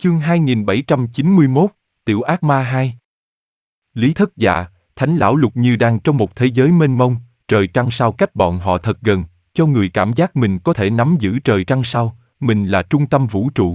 Chương 2791, Tiểu ác ma 2. Lý Thất Dạ, Thánh Lão Lục như đang trong một thế giới mênh mông, trời trăng sao cách bọn họ thật gần, cho người cảm giác mình có thể nắm giữ trời trăng sao, mình là trung tâm vũ trụ.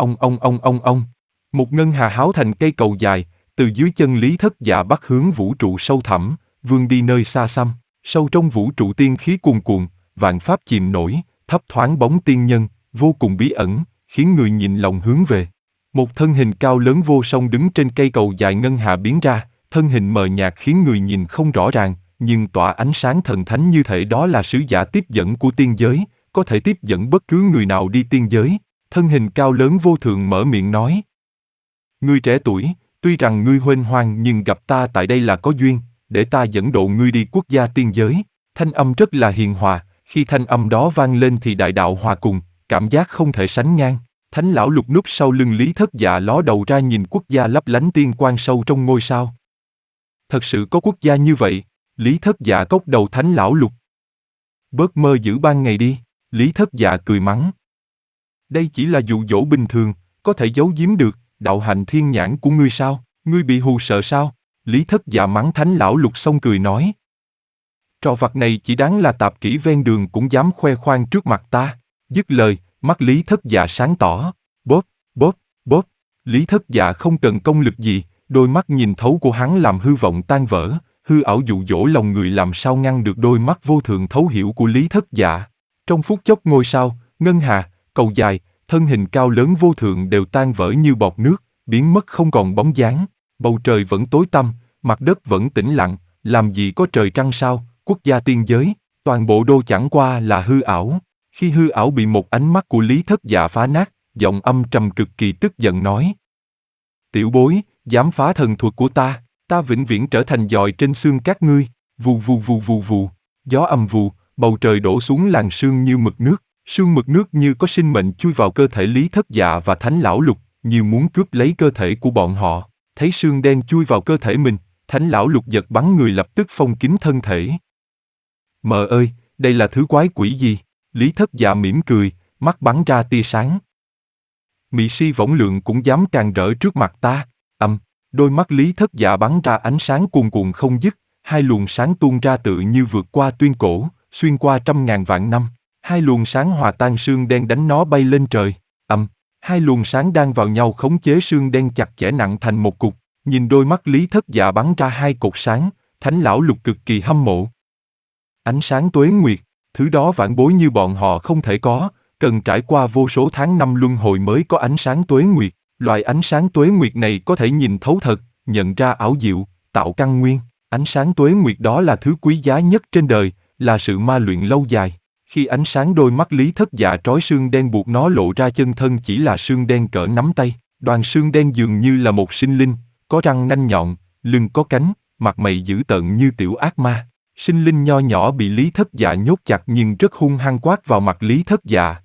Ông. Một ngân hà háo thành cây cầu dài, từ dưới chân Lý Thất Dạ bắt hướng vũ trụ sâu thẳm, vươn đi nơi xa xăm, sâu trong vũ trụ tiên khí cuồn cuộn, vạn pháp chìm nổi, thấp thoáng bóng tiên nhân, vô cùng bí ẩn, khiến người nhìn lòng hướng về. Một thân hình cao lớn vô song đứng trên cây cầu dài ngân hà biến ra, thân hình mờ nhạt khiến người nhìn không rõ ràng, nhưng tỏa ánh sáng thần thánh như thể đó là sứ giả tiếp dẫn của tiên giới, có thể tiếp dẫn bất cứ người nào đi tiên giới. Thân hình cao lớn vô thượng mở miệng nói: Ngươi trẻ tuổi, tuy rằng ngươi huênh hoang nhưng gặp ta tại đây là có duyên, để ta dẫn độ ngươi đi quốc gia tiên giới. Thanh âm rất là hiền hòa, khi thanh âm đó vang lên thì đại đạo hòa cùng, cảm giác không thể sánh ngang. Thánh Lão Lục núp sau lưng Lý Thất Dạ ló đầu ra nhìn quốc gia lấp lánh tiên quang sâu trong ngôi sao. Thật sự có quốc gia như vậy? Lý Thất Dạ cốc đầu Thánh Lão Lục. Bớt mơ giữ ban ngày đi, Lý Thất Dạ cười mắng. Đây chỉ là dụ dỗ bình thường, có thể giấu giếm được, đạo hành thiên nhãn của ngươi sao? Ngươi bị hù sợ sao? Lý Thất Dạ mắng Thánh Lão Lục xong cười nói. Trò vặt này chỉ đáng là tạp kỹ ven đường cũng dám khoe khoang trước mặt ta. Dứt lời, mắt Lý Thất Dạ sáng tỏ. Bóp. Lý Thất Dạ không cần công lực gì, đôi mắt nhìn thấu của hắn làm hư vọng tan vỡ, hư ảo dụ dỗ lòng người làm sao ngăn được đôi mắt vô thượng thấu hiểu của Lý Thất Dạ. Trong phút chốc ngôi sao, ngân hà, cầu dài, thân hình cao lớn vô thượng đều tan vỡ như bọt nước, biến mất không còn bóng dáng. Bầu trời vẫn tối tăm, mặt đất vẫn tĩnh lặng, làm gì có trời trăng sao, quốc gia tiên giới, toàn bộ đô chẳng qua là hư ảo. Khi hư ảo bị một ánh mắt của Lý Thất Dạ phá nát, giọng âm trầm cực kỳ tức giận nói: Tiểu bối, dám phá thần thuật của ta vĩnh viễn trở thành giòi trên xương các ngươi. Vù, gió âm vù, bầu trời đổ xuống làn sương như mực nước, sương mực nước như có sinh mệnh chui vào cơ thể Lý Thất Dạ và Thánh Lão Lục, như muốn cướp lấy cơ thể của bọn họ. Thấy sương đen chui vào cơ thể mình, Thánh Lão Lục giật bắn người lập tức phong kín thân thể. Mợ ơi, đây là thứ quái quỷ gì? Lý Thất Dạ mỉm cười, mắt bắn ra tia sáng. Mị si võng lượng cũng dám càn rỡ trước mặt ta. Đôi mắt Lý Thất Dạ bắn ra ánh sáng cuồn cuộn không dứt, hai luồng sáng tuôn ra tự như vượt qua tuyên cổ, xuyên qua trăm ngàn vạn năm. Hai luồng sáng hòa tan sương đen đánh nó bay lên trời. Hai luồng sáng đang vào nhau khống chế sương đen chặt chẽ nặng thành một cục. Nhìn đôi mắt Lý Thất Dạ bắn ra hai cột sáng, Thánh Lão Lục cực kỳ hâm mộ. Ánh sáng tuế nguyệt, thứ đó vãn bối như bọn họ không thể có, cần trải qua vô số tháng năm luân hồi mới có ánh sáng tuế nguyệt. Loại ánh sáng tuế nguyệt này có thể nhìn thấu thật, nhận ra ảo diệu, tạo căn nguyên. Ánh sáng tuế nguyệt đó là thứ quý giá nhất trên đời, là sự ma luyện lâu dài. Khi ánh sáng đôi mắt Lý Thất Dạ trói sương đen buộc nó lộ ra chân thân chỉ là sương đen cỡ nắm tay. Đoàn sương đen dường như là một sinh linh, có răng nanh nhọn, lưng có cánh, mặt mày dữ tợn như tiểu ác ma. Sinh linh nho nhỏ bị Lý Thất Dạ nhốt chặt nhưng rất hung hăng quát vào mặt Lý Thất Dạ.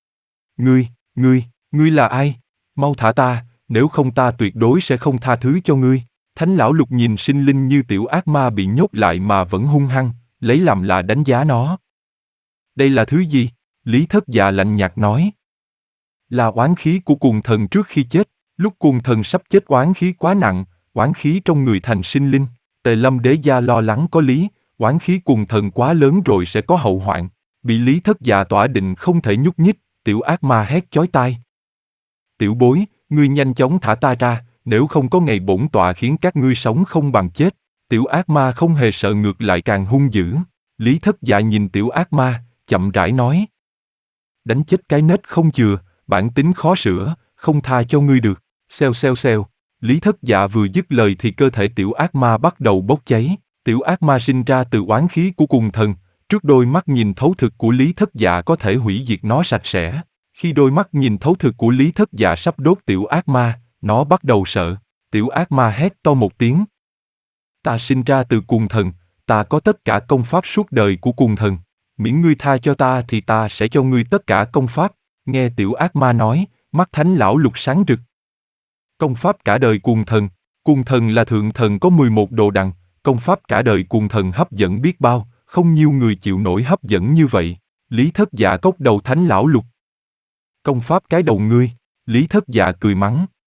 Ngươi là ai? Mau thả ta, nếu không ta tuyệt đối sẽ không tha thứ cho ngươi. Thánh Lão Lục nhìn sinh linh như tiểu ác ma bị nhốt lại mà vẫn hung hăng, lấy làm lạ đánh giá nó. Đây là thứ gì? Lý Thất Dạ lạnh nhạt nói. Là oán khí của cuồng thần trước khi chết. Lúc cuồng thần sắp chết oán khí quá nặng, oán khí trong người thành sinh linh. Tề Lâm Đế Gia lo lắng có lý, oán khí cuồng thần quá lớn rồi sẽ có hậu hoạn. Bị Lý Thất Dạ tỏa định không thể nhúc nhích, tiểu ác ma hét chói tai. Tiểu bối, ngươi nhanh chóng thả ta ra, nếu không có ngày bổn tọa khiến các ngươi sống không bằng chết. Tiểu ác ma không hề sợ, ngược lại càng hung dữ. Lý Thất Dạ nhìn tiểu ác ma, chậm rãi nói. Đánh chết cái nết không chừa, bản tính khó sửa, không tha cho ngươi được. Xèo. Lý Thất Dạ vừa dứt lời thì cơ thể tiểu ác ma bắt đầu bốc cháy. Tiểu ác ma sinh ra từ oán khí của cuồng thần, trước đôi mắt nhìn thấu thực của Lý Thất Dạ có thể hủy diệt nó sạch sẽ. Khi đôi mắt nhìn thấu thực của Lý Thất Dạ sắp đốt tiểu ác ma, nó bắt đầu sợ. Tiểu ác ma hét to một tiếng. Ta sinh ra từ cuồng thần, ta có tất cả công pháp suốt đời của cuồng thần. Miễn ngươi tha cho ta thì ta sẽ cho ngươi tất cả công pháp. Nghe tiểu ác ma nói, mắt Thánh Lão Lục sáng rực. Công pháp cả đời cuồng thần là thượng thần có 11 đồ đằng, công pháp cả đời cuồng thần hấp dẫn biết bao, không nhiều người chịu nổi hấp dẫn như vậy. Lý Thất Dạ cốc đầu Thánh Lão Lục. Công pháp cái đầu ngươi, Lý Thất Dạ cười mắng.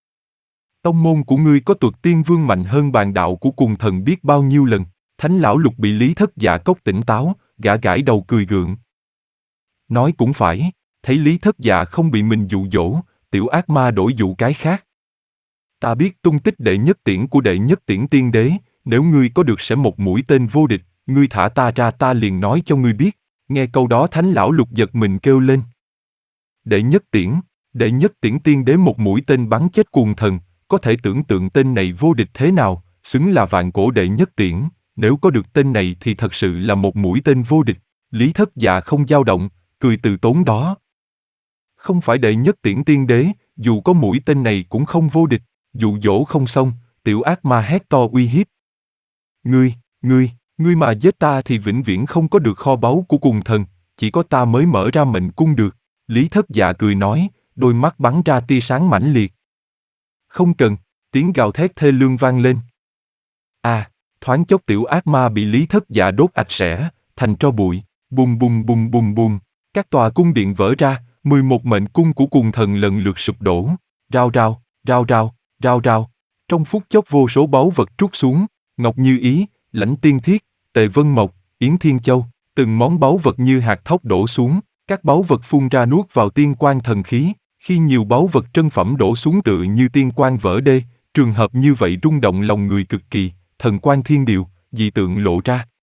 Tông môn của ngươi có Tuật Tiên Vương mạnh hơn bàn đạo của cùng thần biết bao nhiêu lần. Thánh lão lục bị Lý Thất Dạ cốc tỉnh táo, gã gãi đầu cười gượng. Nói cũng phải, thấy Lý Thất Dạ không bị mình dụ dỗ, tiểu ác ma đổi dụ cái khác. Ta biết tung tích đệ nhất tiễn của đệ nhất tiễn tiên đế, nếu ngươi có được sẽ một mũi tên vô địch, ngươi thả ta ra ta liền nói cho ngươi biết. Nghe câu đó thánh lão lục giật mình kêu lên. Đệ nhất tiễn tiên đế một mũi tên bắn chết cuồng thần, có thể tưởng tượng tên này vô địch thế nào, xứng là vạn cổ đệ nhất tiễn, nếu có được tên này thì thật sự là một mũi tên vô địch. Lý Thất Dạ không dao động, cười từ tốn đó. Không phải đệ nhất tiễn tiên đế, dù có mũi tên này cũng không vô địch. Dụ dỗ không xong, tiểu ác ma hét to uy hiếp. Ngươi mà giết ta thì vĩnh viễn không có được kho báu của cùng thần, chỉ có ta mới mở ra mệnh cung được. Lý Thất Dạ cười nói, đôi mắt bắn ra tia sáng mãnh liệt. Không cần, tiếng gào thét thê lương vang lên. Thoáng chốc tiểu ác ma bị Lý Thất Dạ đốt ạch xẻ, thành tro bụi, bùm bùm bùm bùm bùm. Các tòa cung điện vỡ ra, 11 mệnh cung của cùng thần lần lượt sụp đổ, rao rao, rao rao, rao rao. Trong phút chốc vô số báu vật trút xuống, Ngọc Như Ý, Lãnh Tiên Thiết, Tề Vân Mộc, Yến Thiên Châu, từng món báu vật như hạt thóc đổ xuống, các báu vật phun ra nuốt vào tiên quan thần khí, khi nhiều báu vật trân phẩm đổ xuống tựa như tiên quan vỡ đê, trường hợp như vậy rung động lòng người cực kỳ, thần quan thiên điều, dị tượng lộ ra,